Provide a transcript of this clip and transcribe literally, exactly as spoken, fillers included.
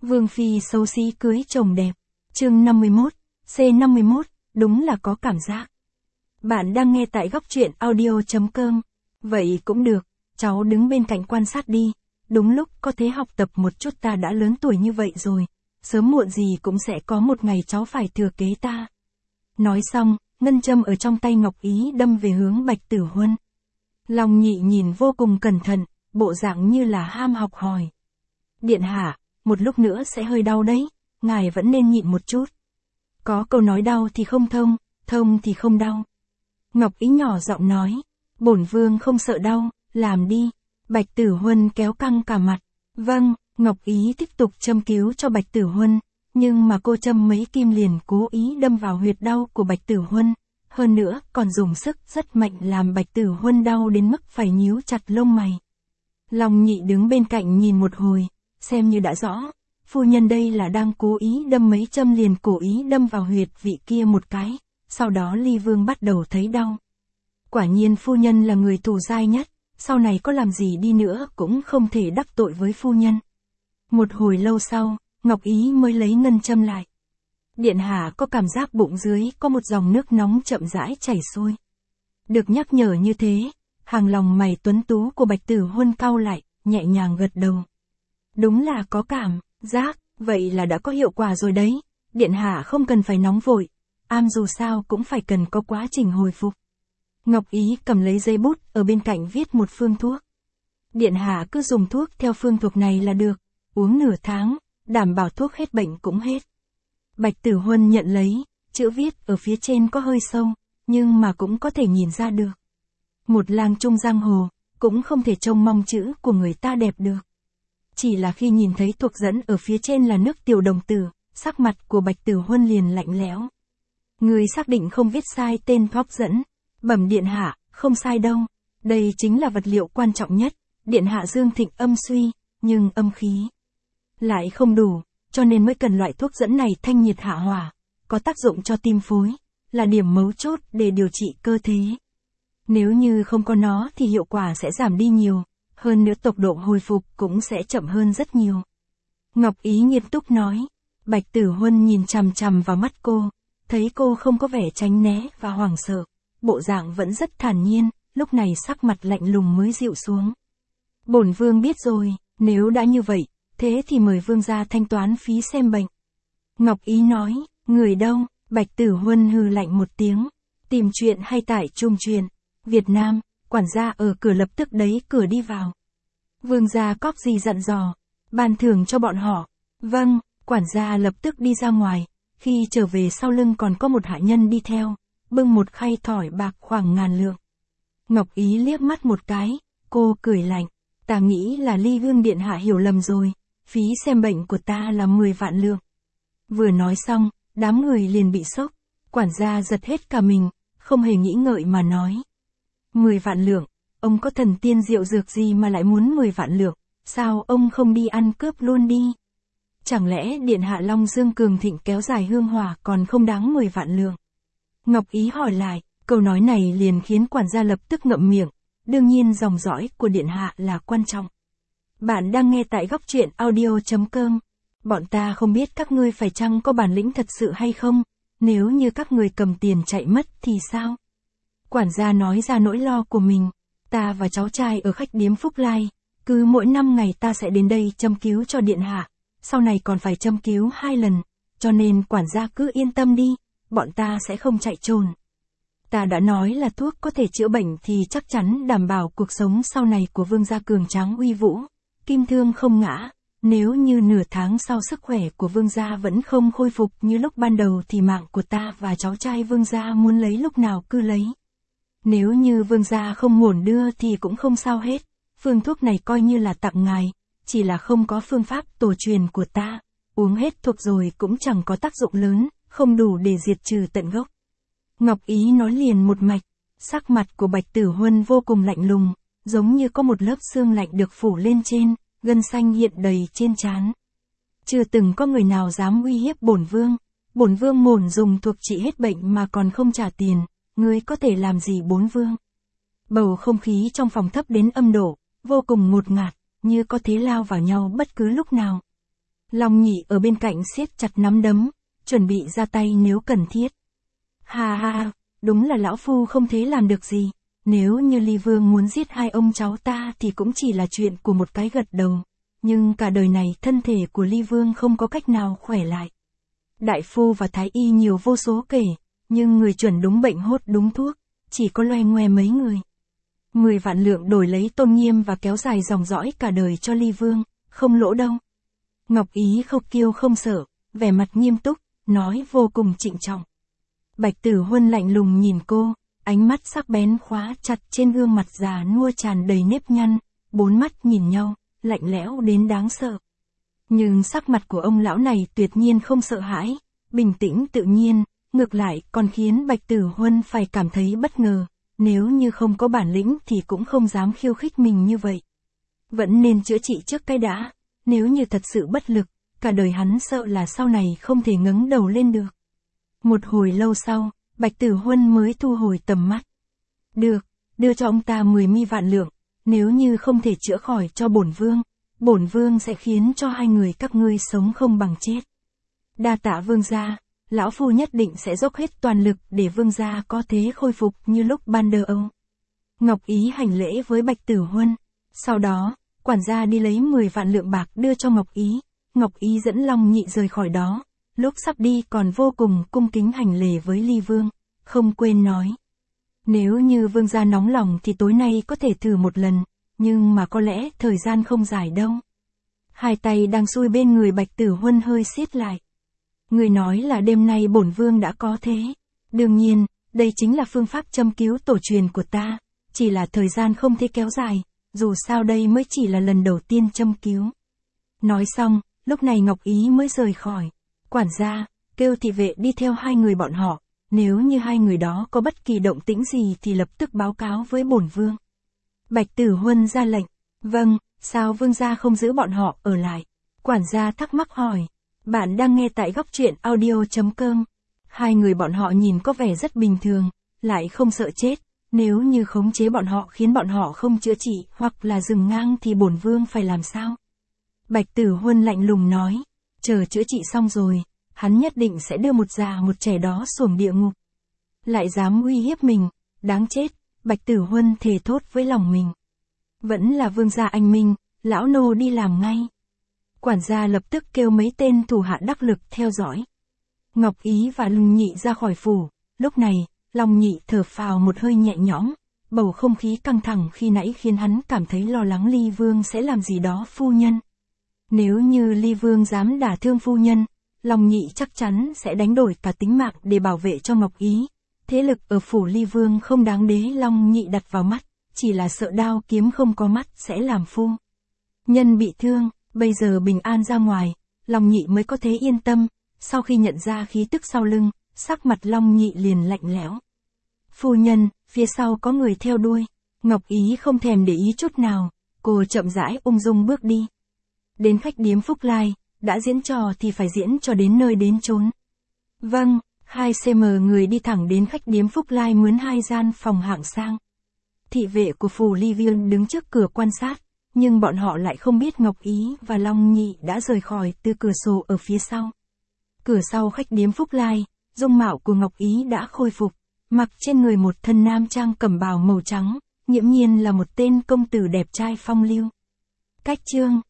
Vương phi xấu xí cưới chồng đẹp. Chương năm mươi mốt, C năm mươi mốt, đúng là có cảm giác. Bạn đang nghe tại góc truyện audio chấm com. Vậy cũng được, cháu đứng bên cạnh quan sát đi. Đúng lúc có thế học tập một chút, ta đã lớn tuổi như vậy rồi. Sớm muộn gì cũng sẽ có một ngày cháu phải thừa kế ta. Nói xong, ngân châm ở trong tay Ngọc Ý đâm về hướng Bạch Tử Huân. Long Nhị nhìn vô cùng cẩn thận, bộ dạng như là ham học hỏi. Điện hạ, một lúc nữa sẽ hơi đau đấy, ngài vẫn nên nhịn một chút. Có câu nói đau thì không thông, thông thì không đau. Ngọc Ý nhỏ giọng nói, bổn vương không sợ đau, làm đi. Bạch Tử Huân kéo căng cả mặt. Vâng, Ngọc Ý tiếp tục châm cứu cho Bạch Tử Huân, nhưng mà cô châm mấy kim liền cố ý đâm vào huyệt đau của Bạch Tử Huân. Hơn nữa, còn dùng sức rất mạnh làm Bạch Tử Huân đau đến mức phải nhíu chặt lông mày. Long Nhị đứng bên cạnh nhìn một hồi, xem như đã rõ, phu nhân đây là đang cố ý đâm mấy châm liền cố ý đâm vào huyệt vị kia một cái, sau đó Ly Vương bắt đầu thấy đau. Quả nhiên phu nhân là người thù dai nhất, sau này có làm gì đi nữa cũng không thể đắc tội với phu nhân. Một hồi lâu sau, Ngọc Ý mới lấy ngân châm lại. Điện hạ có cảm giác bụng dưới có một dòng nước nóng chậm rãi chảy xuôi. Được nhắc nhở như thế, hàng lòng mày tuấn tú của Bạch Tử Huân cau lại, nhẹ nhàng gật đầu. Đúng là có cảm giác, vậy là đã có hiệu quả rồi đấy. Điện hạ không cần phải nóng vội, am dù sao cũng phải cần có quá trình hồi phục. Ngọc Ý cầm lấy giấy bút ở bên cạnh viết một phương thuốc. Điện hạ cứ dùng thuốc theo phương thuốc này là được, uống nửa tháng, đảm bảo thuốc hết bệnh cũng hết. Bạch Tử Huân nhận lấy, chữ viết ở phía trên có hơi sâu, nhưng mà cũng có thể nhìn ra được. Một lang trung giang hồ, cũng không thể trông mong chữ của người ta đẹp được. Chỉ là khi nhìn thấy thuộc dẫn ở phía trên là nước tiểu đồng tử, sắc mặt của Bạch Tử Huân liền lạnh lẽo. Người xác định không viết sai tên thuốc dẫn. Bẩm điện hạ, không sai đâu. Đây chính là vật liệu quan trọng nhất. Điện hạ dương thịnh âm suy, nhưng âm khí lại không đủ, cho nên mới cần loại thuốc dẫn này thanh nhiệt hạ hỏa, có tác dụng cho tim phối, là điểm mấu chốt để điều trị cơ thể. Nếu như không có nó thì hiệu quả sẽ giảm đi nhiều, hơn nữa tốc độ hồi phục cũng sẽ chậm hơn rất nhiều. Ngọc Ý nghiêm túc nói. Bạch Tử Huân nhìn chằm chằm vào mắt cô, thấy cô không có vẻ tránh né và hoảng sợ, bộ dạng vẫn rất thản nhiên, lúc này sắc mặt lạnh lùng mới dịu xuống. Bổn vương biết rồi, nếu đã như vậy, thế thì mời vương gia thanh toán phí xem bệnh. Ngọc Ý nói, người đâu? Bạch Tử Huân hừ lạnh một tiếng. Tìm chuyện hay tại Trung Truyền, Việt Nam, quản gia ở cửa lập tức đẩy cửa đi vào. Vương gia cóc gì dặn dò, ban thưởng cho bọn họ. Vâng, quản gia lập tức đi ra ngoài, khi trở về sau lưng còn có một hạ nhân đi theo, bưng một khay thỏi bạc khoảng ngàn lượng. Ngọc Ý liếc mắt một cái, cô cười lạnh, ta nghĩ là Ly Vương điện hạ hiểu lầm rồi, phí xem bệnh của ta là mười vạn lượng. Vừa nói xong, đám người liền bị sốc, quản gia giật hết cả mình, không hề nghĩ ngợi mà nói. mười vạn lượng, ông có thần tiên diệu dược gì mà lại muốn mười vạn lượng, sao ông không đi ăn cướp luôn đi? Chẳng lẽ điện hạ Long Dương cường thịnh kéo dài hương hỏa còn không đáng mười vạn lượng? Ngọc Ý hỏi lại, câu nói này liền khiến quản gia lập tức ngậm miệng, đương nhiên dòng dõi của điện hạ là quan trọng. Bạn đang nghe tại góc truyện audio chấm com. Bọn ta không biết các ngươi phải chăng có bản lĩnh thật sự hay không, nếu như các ngươi cầm tiền chạy mất thì sao? Quản gia nói ra nỗi lo của mình, ta và cháu trai ở khách điếm Phúc Lai, cứ mỗi năm ngày ta sẽ đến đây châm cứu cho điện hạ, sau này còn phải châm cứu hai lần, cho nên quản gia cứ yên tâm đi, bọn ta sẽ không chạy trốn. Ta đã nói là thuốc có thể chữa bệnh thì chắc chắn đảm bảo cuộc sống sau này của vương gia cường tráng uy vũ, kim thương không ngã. Nếu như nửa tháng sau sức khỏe của vương gia vẫn không khôi phục như lúc ban đầu thì mạng của ta và cháu trai vương gia muốn lấy lúc nào cứ lấy. Nếu như vương gia không ngổn đưa thì cũng không sao hết, phương thuốc này coi như là tặng ngài, chỉ là không có phương pháp tổ truyền của ta, uống hết thuốc rồi cũng chẳng có tác dụng lớn, không đủ để diệt trừ tận gốc. Ngọc Ý nói liền một mạch, sắc mặt của Bạch Tử Huân vô cùng lạnh lùng, giống như có một lớp xương lạnh được phủ lên trên, gân xanh hiện đầy trên trán. Chưa từng có người nào dám uy hiếp bổn vương, bổn vương mồn dùng thuốc trị hết bệnh mà còn không trả tiền, ngươi có thể làm gì bốn vương? Bầu không khí trong phòng thấp đến âm độ, vô cùng ngột ngạt, như có thế lao vào nhau bất cứ lúc nào. Long Nhị ở bên cạnh siết chặt nắm đấm, chuẩn bị ra tay nếu cần thiết. Ha ha, đúng là lão phu không thể làm được gì, nếu như Ly Vương muốn giết hai ông cháu ta thì cũng chỉ là chuyện của một cái gật đầu, nhưng cả đời này thân thể của Ly Vương không có cách nào khỏe lại. Đại phu và thái y nhiều vô số kể, nhưng người chuẩn đúng bệnh hốt đúng thuốc, chỉ có loe ngoe mấy người. Mười vạn lượng đổi lấy tôn nghiêm và kéo dài dòng dõi cả đời cho Ly Vương, không lỗ đâu. Ngọc Ý không kiêu không sợ, vẻ mặt nghiêm túc, nói vô cùng trịnh trọng. Bạch Tử Huân lạnh lùng nhìn cô, ánh mắt sắc bén khóa chặt trên gương mặt già nua tràn đầy nếp nhăn, bốn mắt nhìn nhau, lạnh lẽo đến đáng sợ. Nhưng sắc mặt của ông lão này tuyệt nhiên không sợ hãi, bình tĩnh tự nhiên, ngược lại còn khiến Bạch Tử Huân phải cảm thấy bất ngờ, nếu như không có bản lĩnh thì cũng không dám khiêu khích mình như vậy. Vẫn nên chữa trị trước cái đã, nếu như thật sự bất lực, cả đời hắn sợ là sau này không thể ngẩng đầu lên được. Một hồi lâu sau, Bạch Tử Huân mới thu hồi tầm mắt. Được, đưa cho ông ta mười mi vạn lượng, nếu như không thể chữa khỏi cho bổn vương, bổn vương sẽ khiến cho hai người các ngươi sống không bằng chết. Đa tạ vương gia, lão phu nhất định sẽ dốc hết toàn lực để vương gia có thể khôi phục như lúc ban đầu. Ngọc Ý hành lễ với Bạch Tử Huân, sau đó, quản gia đi lấy mười vạn lượng bạc đưa cho Ngọc Ý, Ngọc Ý dẫn Long Nhị rời khỏi đó, lúc sắp đi còn vô cùng cung kính hành lễ với Ly Vương, không quên nói. Nếu như vương gia nóng lòng thì tối nay có thể thử một lần, nhưng mà có lẽ thời gian không dài đâu. Hai tay đang xuôi bên người Bạch Tử Huân hơi siết lại. Người nói là đêm nay bổn vương đã có thế. Đương nhiên, đây chính là phương pháp châm cứu tổ truyền của ta, chỉ là thời gian không thể kéo dài, dù sao đây mới chỉ là lần đầu tiên châm cứu. Nói xong, lúc này Ngọc Ý mới rời khỏi. Quản gia, kêu thị vệ đi theo hai người bọn họ, nếu như hai người đó có bất kỳ động tĩnh gì thì lập tức báo cáo với bổn vương. Bạch Tử Huân ra lệnh, vâng, sao vương gia không giữ bọn họ ở lại? Quản gia thắc mắc hỏi, bạn đang nghe tại góc truyện audio chấm com. Hai người bọn họ nhìn có vẻ rất bình thường, lại không sợ chết, nếu như khống chế bọn họ khiến bọn họ không chữa trị hoặc là dừng ngang thì bổn vương phải làm sao? Bạch Tử Huân lạnh lùng nói, chờ chữa trị xong rồi, hắn nhất định sẽ đưa một già một trẻ đó xuống địa ngục. Lại dám uy hiếp mình, đáng chết, Bạch Tử Huân thề thốt với lòng mình. Vẫn là vương gia anh minh, lão nô đi làm ngay. Quản gia lập tức kêu mấy tên thủ hạ đắc lực theo dõi. Ngọc Ý và Long Nhị ra khỏi phủ, lúc này, Long Nhị thở phào một hơi nhẹ nhõm, bầu không khí căng thẳng khi nãy khiến hắn cảm thấy lo lắng Ly Vương sẽ làm gì đó phu nhân. Nếu như Ly Vương dám đả thương phu nhân, Long Nhị chắc chắn sẽ đánh đổi cả tính mạng để bảo vệ cho Ngọc Ý. Thế lực ở phủ Ly Vương không đáng để Long Nhị đặt vào mắt, chỉ là sợ đao kiếm không có mắt sẽ làm phu nhân bị thương, bây giờ bình an ra ngoài, Long Nhị mới có thể yên tâm. Sau khi nhận ra khí tức sau lưng, sắc mặt Long Nhị liền lạnh lẽo. Phu nhân, phía sau có người theo đuôi. Ngọc Ý không thèm để ý chút nào, cô chậm rãi ung dung bước đi. Đến khách điếm Phúc Lai, đã diễn trò thì phải diễn cho đến nơi đến chốn. Vâng, hai xê em người đi thẳng đến khách điếm Phúc Lai mướn hai gian phòng hạng sang. Thị vệ của phủ Ly Vương đứng trước cửa quan sát, nhưng bọn họ lại không biết Ngọc Ý và Long Nhị đã rời khỏi từ cửa sổ ở phía sau. Cửa sau khách điếm Phúc Lai, dung mạo của Ngọc Ý đã khôi phục, mặc trên người một thân nam trang cẩm bào màu trắng, nghiễm nhiên là một tên công tử đẹp trai phong lưu. Cách chương